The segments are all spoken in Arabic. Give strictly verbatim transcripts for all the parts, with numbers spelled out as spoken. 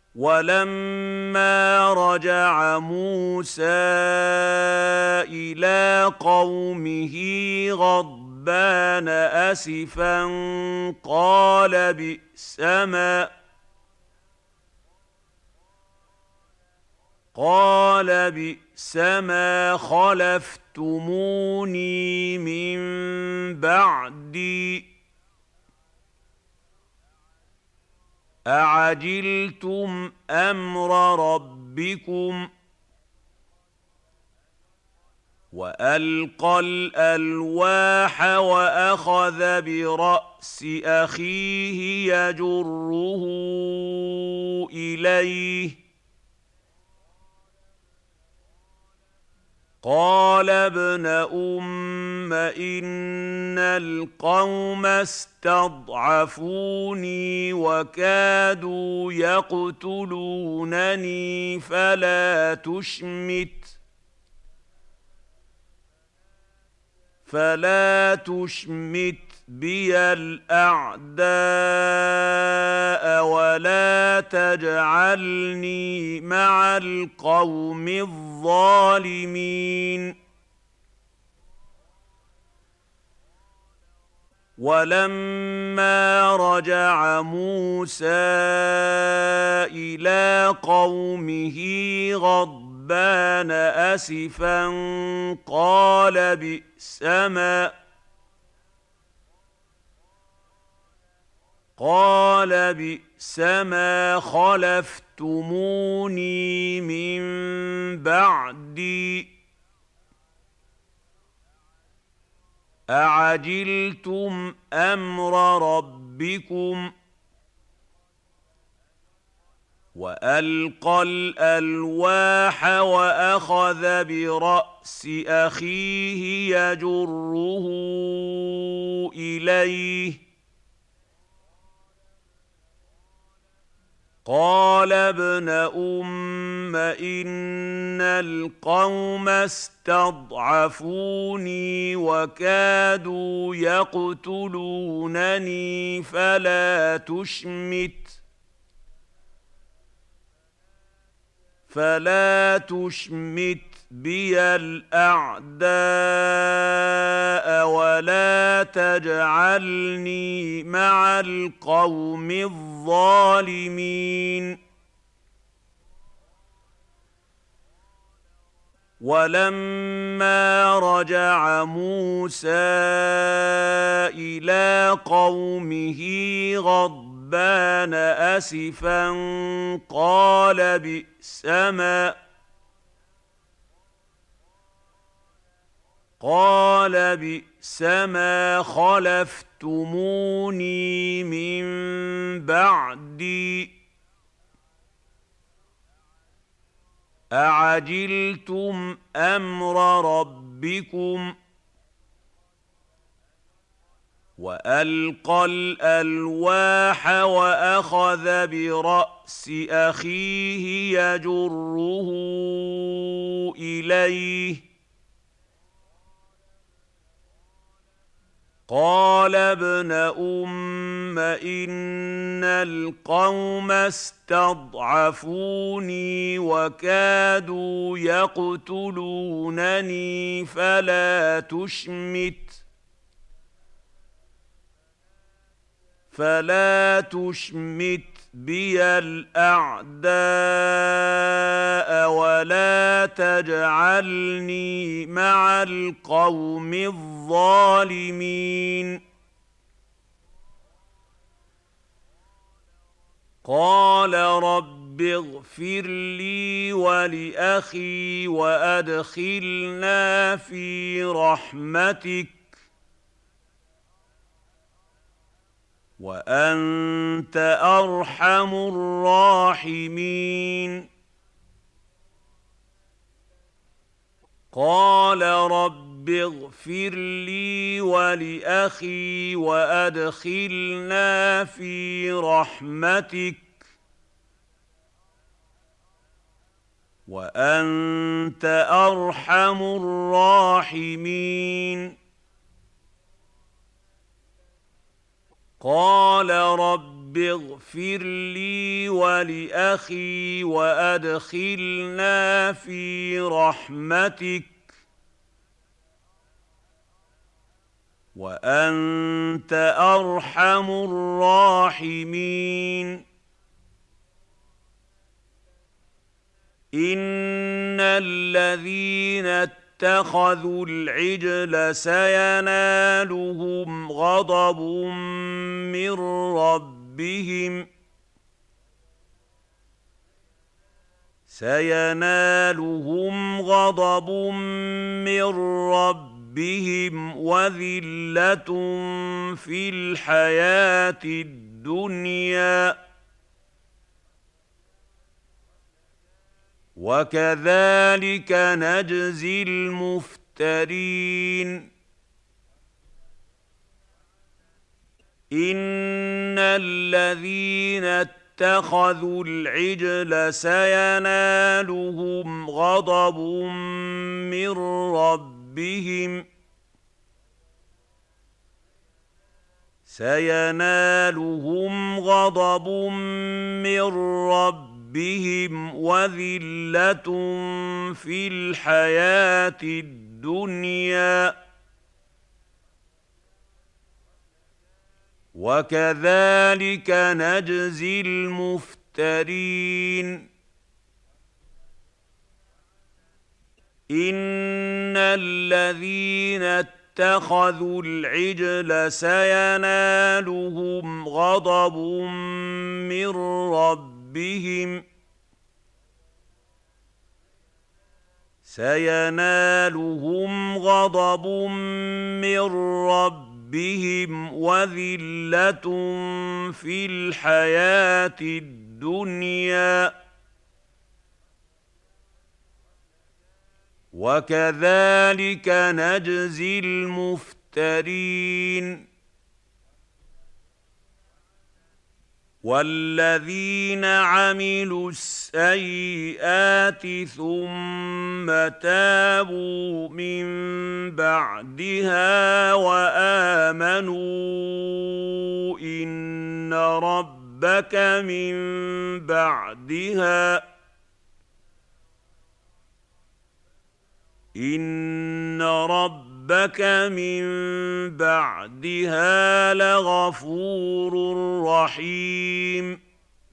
وَلَمَّا رَجَعَ مُوسَىٰ إِلَىٰ قَوْمِهِ غَضْبَانَ أَسِفًا قَالَ بِئْسَمَا قَالَ بِئْسَمَا خَلَفْتُمُونِي مِن بَعْدِي أَعَجِلْتُمْ أَمْرَ رَبِّكُمْ وَأَلْقَى الْأَلْوَاحَ وَأَخَذَ بِرَأْسِ أَخِيهِ يَجُرُّهُ إِلَيْهِ قَالَ ابْنَ أُمَّ إِنَّ الْقَوْمَ اسْتَضْعَفُونِي وَكَادُوا يَقْتُلُونَنِي فَلَا تُشْمِتْ فَلَا تُشْمِتْ بِيَ الْأَعْدَاءَ وَلَا تَجْعَلْنِي مَعَ الْقَوْمِ الظَّالِمِينَ وَلَمَّا رَجَعَ مُوسَىٰ إِلَىٰ قَوْمِهِ غَضْبَانَ أَسِفًا قَالَ بِئْسَمَا قَالَ بِئْسَمَا خَلَفْتُمُونِي مِن بَعْدِي أَعَجِلْتُمْ أَمْرَ رَبِّكُمْ وَأَلْقَى الْأَلْوَاحَ وَأَخَذَ بِرَأْسِ أَخِيهِ يَجُرُّهُ إِلَيْهِ قَالَ ابْنَ أُمَّ إِنَّ الْقَوْمَ اسْتَضْعَفُونِي وَكَادُوا يَقْتُلُونَنِي فَلَا تُشْمِتْ فَلَا تُشْمِتْ بِيَ الْأَعْدَاءَ وَلَا تَجْعَلْنِي مَعَ الْقَوْمِ الظَّالِمِينَ وَلَمَّا رَجَعَ مُوسَىٰ إِلَىٰ قَوْمِهِ غَضْبَانَ أَسِفًا قَالَ بِئْسَمَا قَالَ بِئْسَمَا خَلَفْتُمُونِي مِن بَعْدِي أَعَجِلْتُمْ أَمْرَ رَبِّكُمْ وَأَلْقَى الْأَلْوَاحَ وَأَخَذَ بِرَأْسِ أَخِيهِ يَجُرُّهُ إِلَيْهِ قَالَ ابْنَ أُمَّ إِنَّ الْقَوْمَ اسْتَضْعَفُونِي وَكَادُوا يَقْتُلُونَنِي فَلَا تُشْمِتْ فَلَا تُشْمِتْ بِيَ الْأَعْدَاءَ وَلَا تَجْعَلْنِي مَعَ الْقَوْمِ الظَّالِمِينَ قَالَ رَبِّ اغْفِرْ لِي وَلِأَخِي وَأَدْخِلْنَا فِي رَحْمَتِكَ وَأَنتَ أَرْحَمُ الرَّاحِمِينَ قَالَ رَبِّ اغْفِرْ لِي وَلِأَخِي وَأَدْخِلْنَا فِي رَحْمَتِكَ وَأَنتَ أَرْحَمُ الرَّاحِمِينَ قَالَ رَبِّ رب اغفر لي ولأخي وأدخلنا في رحمتك وأنت أرحم الراحمين إن الذين اتخذوا العجل سينالهم غضب من ربهم سينالهم غضب من ربهم وذلة في الحياة الدنيا وكذلك نجزي المفترين إن الذين اتخذوا العجل سينالهم غضب من ربهم سينالهم غضب من ربهم بهم وذلة في الحياة الدنيا وكذلك نجزي المفترين إن الذين اتخذوا العجل سينالهم غضب من ربهم بهم سينالهم غضب من ربهم وذلة في الحياة الدنيا وكذلك نجزي المفترين والذين عملوا السيئات ثم تابوا من بعدها وآمنوا إن ربك من بعدها إن ربك ربك من بعدها لغفور رحيم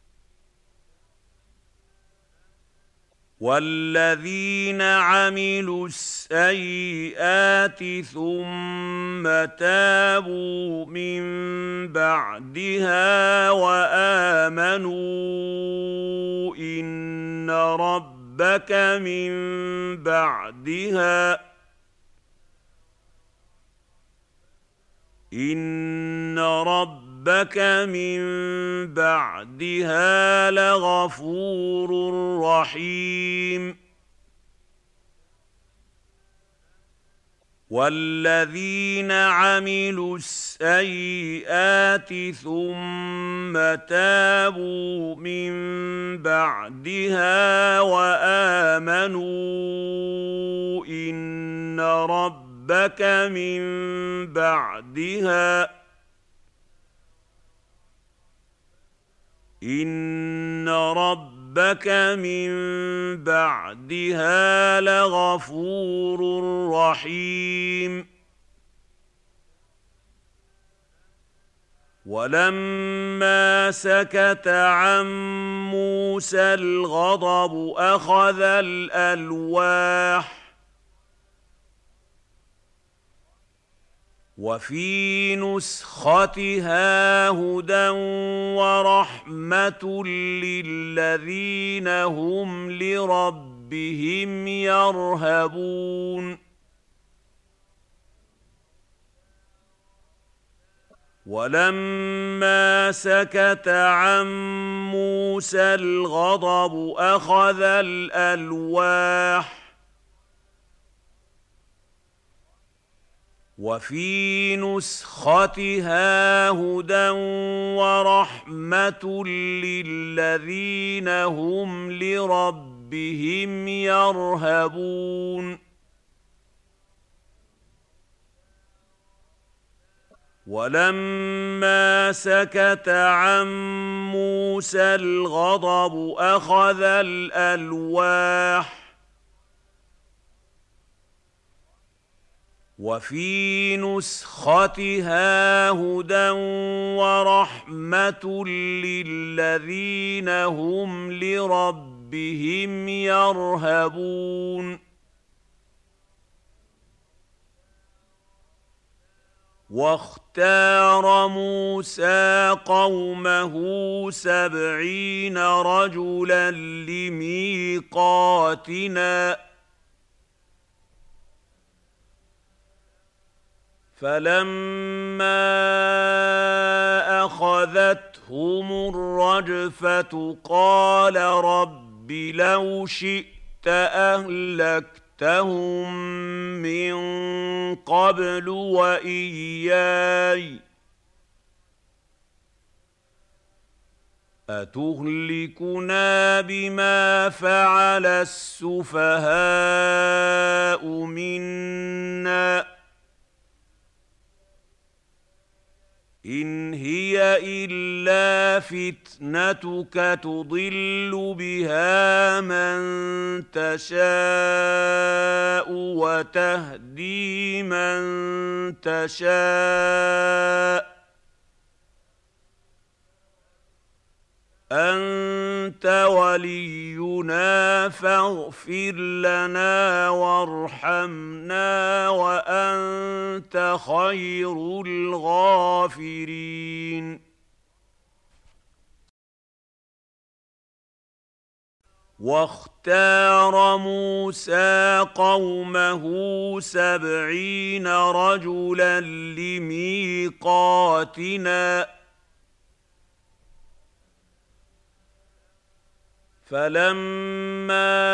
والذين عملوا السيئات ثم تابوا من بعدها وآمنوا إن ربك من بعدها إن ربك من بعدها لغفور رحيم والذين عملوا السيئات ثم تابوا من بعدها وآمنوا إن ربك ربك من بعدها إن ربك من بعدها لغفور رحيم ولما سكت عن موسى الغضب أخذ الألواح وفي نسختها هدى ورحمة للذين هم لربهم يرهبون ولما سكت عن موسى الغضب أخذ الألواح وفي نسختها هدى ورحمة للذين هم لربهم يرهبون ولما سكت عن موسى الغضب أخذ الألواح وفي نسختها هدى ورحمة للذين هم لربهم يرهبون واختار موسى قومه سبعين رجلا لميقاتنا فلما أخذتهم الرجفة قال رب لو شئت أهلكتهم من قبل وإياي أتهلكنا بما فعل السفهاء منا إن هي إلا فتنتك تضل بها من تشاء وتهدي من تشاء أنت ولينا فاغفر لنا وارحمنا وأنت خير الغافرين واختار موسى قومه سبعين رجلا لميقاتنا فلما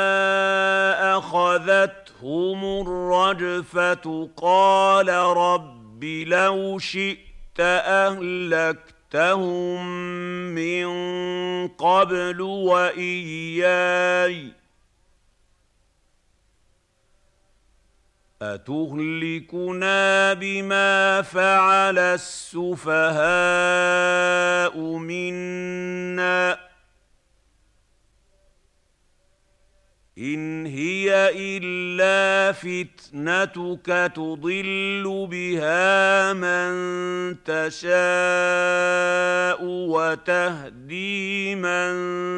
أخذتهم الرجفة قال رب لو شئت أهلكتهم من قبل وإياي أتهلكنا بما فعل السفهاء منا إن هي إلا فتنتك تضل بها من تشاء وتهدي من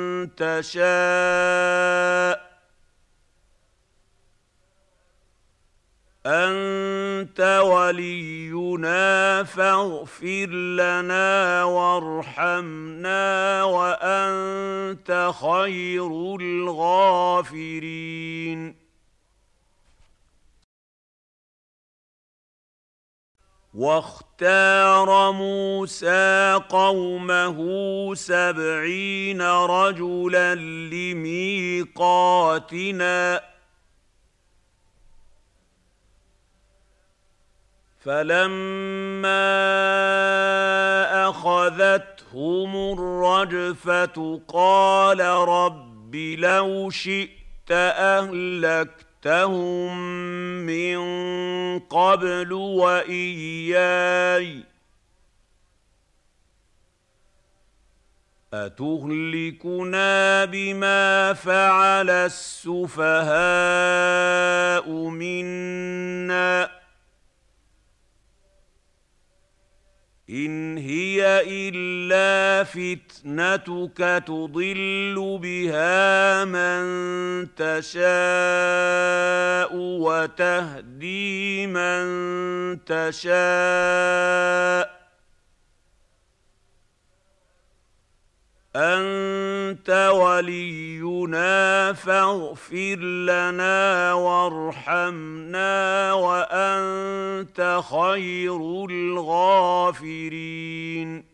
تشاء أنت ولينا فاغفر لنا وارحمنا وأنت خير الغافرين واختار موسى قومه سبعين رجلا لميقاتنا فلما أخذتهم الرجفة قال رب لو شئت أهلكتهم من قبل وإياي أتهلكنا بما فعل السفهاء منا إن هي إلا فتنتك تضل بها من تشاء وتهدي من تشاء أنت ولينا فاغفر لنا وارحمنا وأنت خير الغافرين